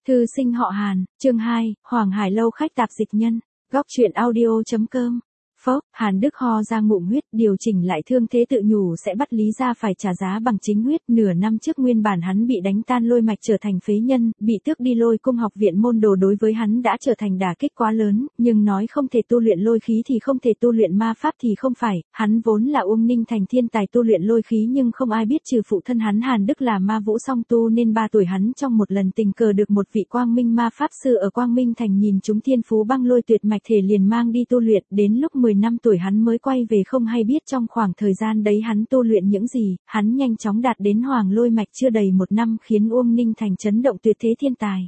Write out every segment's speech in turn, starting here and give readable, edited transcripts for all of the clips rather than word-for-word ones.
Thư sinh họ Hàn, chương 2, Hoàng Hải Lâu khách tạp dịch nhân, góc truyện audio.com. Phốc, Hàn Đức ho ra ngụm huyết, điều chỉnh lại thương thế tự nhủ sẽ bắt Lý gia phải trả giá bằng chính huyết. Nửa năm trước nguyên bản hắn bị đánh tan lôi mạch trở thành phế nhân, bị tước đi Lôi Cung học viện môn đồ đối với hắn đã trở thành đả kích quá lớn, nhưng nói không thể tu luyện lôi khí thì không thể tu luyện ma pháp thì không phải, hắn vốn là Uông Ninh Thành thiên tài tu luyện lôi khí nhưng không ai biết trừ phụ thân hắn Hàn Đức là ma vũ song tu nên 3 tuổi hắn trong một lần tình cờ được một vị quang minh ma pháp sư ở Quang Minh Thành nhìn chúng thiên phú băng lôi tuyệt mạch thể liền mang đi tu luyện, đến lúc 10 năm tuổi hắn mới quay về không hay biết trong khoảng thời gian đấy hắn tu luyện những gì, hắn nhanh chóng đạt đến hoàng lôi mạch chưa đầy 1 năm khiến Uông Ninh Thành chấn động tuyệt thế thiên tài.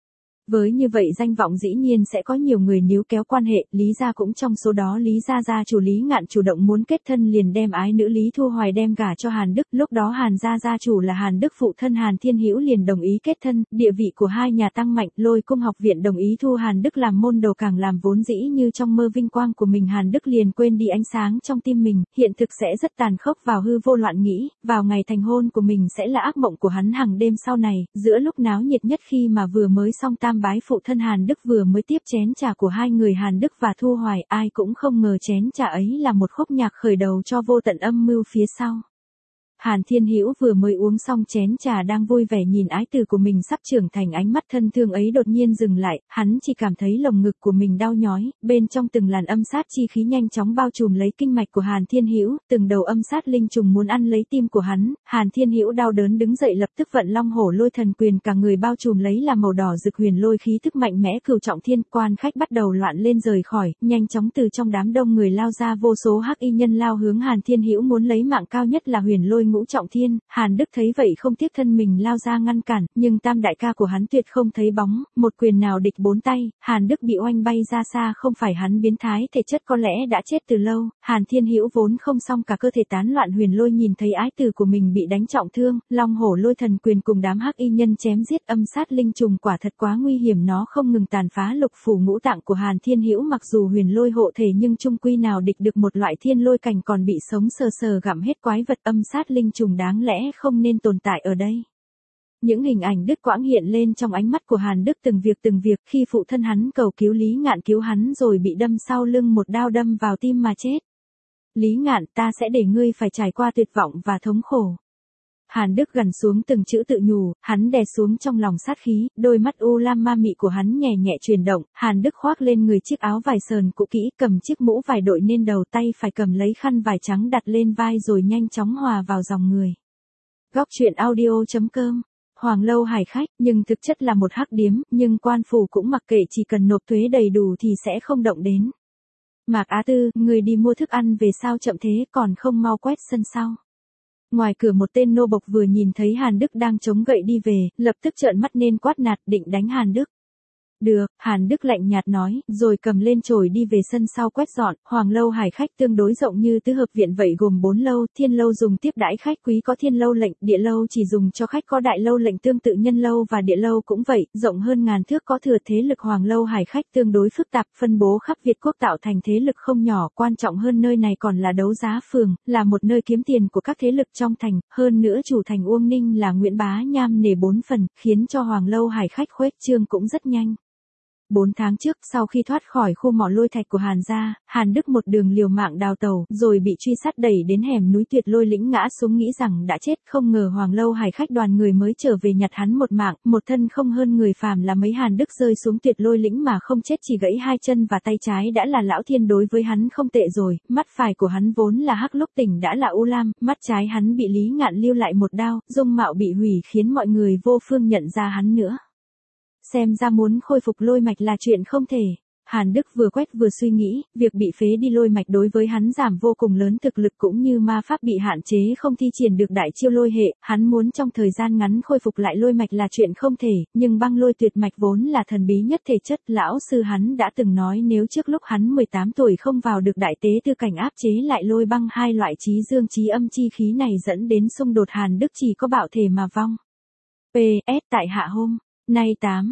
Với như vậy danh vọng dĩ nhiên sẽ có nhiều người níu kéo quan hệ, Lý gia cũng trong số đó. Lý gia gia chủ Lý Ngạn chủ động muốn kết thân liền đem ái nữ Lý Thu Hoài đem gả cho Hàn Đức, lúc đó Hàn gia gia chủ là Hàn Đức phụ thân Hàn Thiên Hữu liền đồng ý kết thân, địa vị của hai nhà tăng mạnh, Lôi Cung học viện đồng ý thu Hàn Đức làm môn đồ càng làm vốn dĩ như trong mơ vinh quang của mình Hàn Đức liền quên đi ánh sáng trong tim mình, hiện thực sẽ rất tàn khốc vào hư vô loạn nghĩ, vào ngày thành hôn của mình sẽ là ác mộng của hắn hàng đêm sau này, giữa lúc náo nhiệt nhất khi mà vừa mới xong tam bái phụ thân Hàn Đức vừa mới tiếp chén trà của hai người Hàn Đức và Thu Hoài, ai cũng không ngờ chén trà ấy là một khúc nhạc khởi đầu cho vô tận âm mưu phía sau. Hàn Thiên Hữu vừa mới uống xong chén trà đang vui vẻ nhìn ái tử của mình sắp trưởng thành, ánh mắt thân thương ấy đột nhiên dừng lại, hắn chỉ cảm thấy lồng ngực của mình đau nhói, bên trong từng làn âm sát chi khí nhanh chóng bao trùm lấy kinh mạch của Hàn Thiên Hữu, từng đầu âm sát linh trùng muốn ăn lấy tim của hắn, Hàn Thiên Hữu đau đớn đứng dậy lập tức vận Long Hổ Lôi Thần Quyền, cả người bao trùm lấy là màu đỏ rực huyền lôi khí thức mạnh mẽ cửu trọng thiên. Quan khách bắt đầu loạn lên rời khỏi, nhanh chóng từ trong đám đông người lao ra vô số hắc y nhân lao hướng Hàn Thiên Hữu muốn lấy mạng, cao nhất là huyền lôi ngũ trọng thiên. Hàn Đức thấy vậy không tiếc thân mình lao ra ngăn cản, nhưng tam đại ca của hắn tuyệt không thấy bóng, một quyền nào địch 4 tay, Hàn Đức bị oanh bay ra xa. Không phải hắn biến thái, thể chất có lẽ đã chết từ lâu. Hàn Thiên Hữu vốn không xong, cả cơ thể tán loạn huyền lôi nhìn thấy ái tử của mình bị đánh trọng thương, Long Hổ Lôi Thần Quyền cùng đám hắc y nhân chém giết âm sát linh trùng quả thật quá nguy hiểm, nó không ngừng tàn phá lục phủ ngũ tạng của Hàn Thiên Hữu, mặc dù huyền lôi hộ thể nhưng chung quy nào địch được một loại thiên lôi cảnh còn bị sống sờ sờ gặm hết quái vật âm sát linh trùng, đáng lẽ không nên tồn tại ở đây. Những hình ảnh đứt quãng hiện lên trong ánh mắt của Hàn Đức, từng việc khi phụ thân hắn cầu cứu Lý Ngạn cứu hắn rồi bị đâm sau lưng một đao đâm vào tim mà chết. Lý Ngạn, ta sẽ để ngươi phải trải qua tuyệt vọng và thống khổ. Hàn Đức gằn xuống từng chữ tự nhủ, hắn đè xuống trong lòng sát khí, đôi mắt u lam ma mị của hắn nhẹ nhẹ chuyển động, Hàn Đức khoác lên người chiếc áo vải sờn cũ kỹ, cầm chiếc mũ vải đội lên đầu, tay phải cầm lấy khăn vải trắng đặt lên vai rồi nhanh chóng hòa vào dòng người. Góc truyện audio.com. Hoàng Lâu Hải khách, nhưng thực chất là một hắc điếm, nhưng quan phủ cũng mặc kệ, chỉ cần nộp thuế đầy đủ thì sẽ không động đến. Mạc Á Tư, người đi mua thức ăn về sao chậm thế, còn không mau quét sân sau. Ngoài cửa một tên nô bộc vừa nhìn thấy Hàn Đức đang chống gậy đi về, lập tức trợn mắt nên quát nạt, định đánh Hàn Đức. Được, Hàn Đức lạnh nhạt nói, rồi cầm lên chổi đi về sân sau quét dọn. Hoàng Lâu Hải khách tương đối rộng như tứ hợp viện vậy, gồm 4 lâu. Thiên lâu dùng tiếp đãi khách quý có thiên lâu lệnh, địa lâu chỉ dùng cho khách có đại lâu lệnh, tương tự nhân lâu và địa lâu cũng vậy, rộng hơn ngàn thước có thừa. Thế lực Hoàng Lâu Hải khách tương đối phức tạp, phân bố khắp Việt quốc tạo thành thế lực không nhỏ, quan trọng hơn nơi này còn là đấu giá phường, là một nơi kiếm tiền của các thế lực trong thành, hơn nữa chủ thành Uông Ninh là Nguyễn Bá Nham nể 4 phần, khiến cho Hoàng Lâu Hải khách khuếch trương cũng rất nhanh. 4 tháng trước, sau khi thoát khỏi khu mỏ lôi thạch của Hàn gia, Hàn Đức một đường liều mạng đào tẩu, rồi bị truy sát đẩy đến hẻm núi Tuyệt Lôi lĩnh ngã xuống, nghĩ rằng đã chết, không ngờ Hoàng Lâu Hải khách đoàn người mới trở về nhặt hắn một mạng, một thân không hơn người phàm là mấy. Hàn Đức rơi xuống Tuyệt Lôi lĩnh mà không chết, chỉ gãy 2 chân và tay trái đã là lão thiên đối với hắn không tệ rồi, mắt phải của hắn vốn là hắc lúc tỉnh đã là u lam, mắt trái hắn bị Lý Ngạn lưu lại một đao, dung mạo bị hủy khiến mọi người vô phương nhận ra hắn nữa. Xem ra muốn khôi phục lôi mạch là chuyện không thể. Hàn Đức vừa quét vừa suy nghĩ, việc bị phế đi lôi mạch đối với hắn giảm vô cùng lớn thực lực, cũng như ma pháp bị hạn chế không thi triển được đại chiêu lôi hệ, hắn muốn trong thời gian ngắn khôi phục lại lôi mạch là chuyện không thể, nhưng băng lôi tuyệt mạch vốn là thần bí nhất thể chất, lão sư hắn đã từng nói nếu trước lúc hắn 18 tuổi không vào được đại tế tư cảnh áp chế lại lôi băng, hai loại chí dương chí âm chi khí này dẫn đến xung đột, Hàn Đức chỉ có bạo thể mà vong. PS tại hạ hôm nay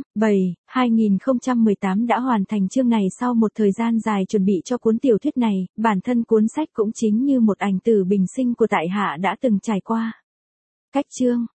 8/7/2018 đã hoàn thành chương này. Sau một thời gian dài chuẩn bị cho cuốn tiểu thuyết này, bản thân cuốn sách cũng chính như một ảnh tử bình sinh của tại hạ đã từng trải qua. Cách chương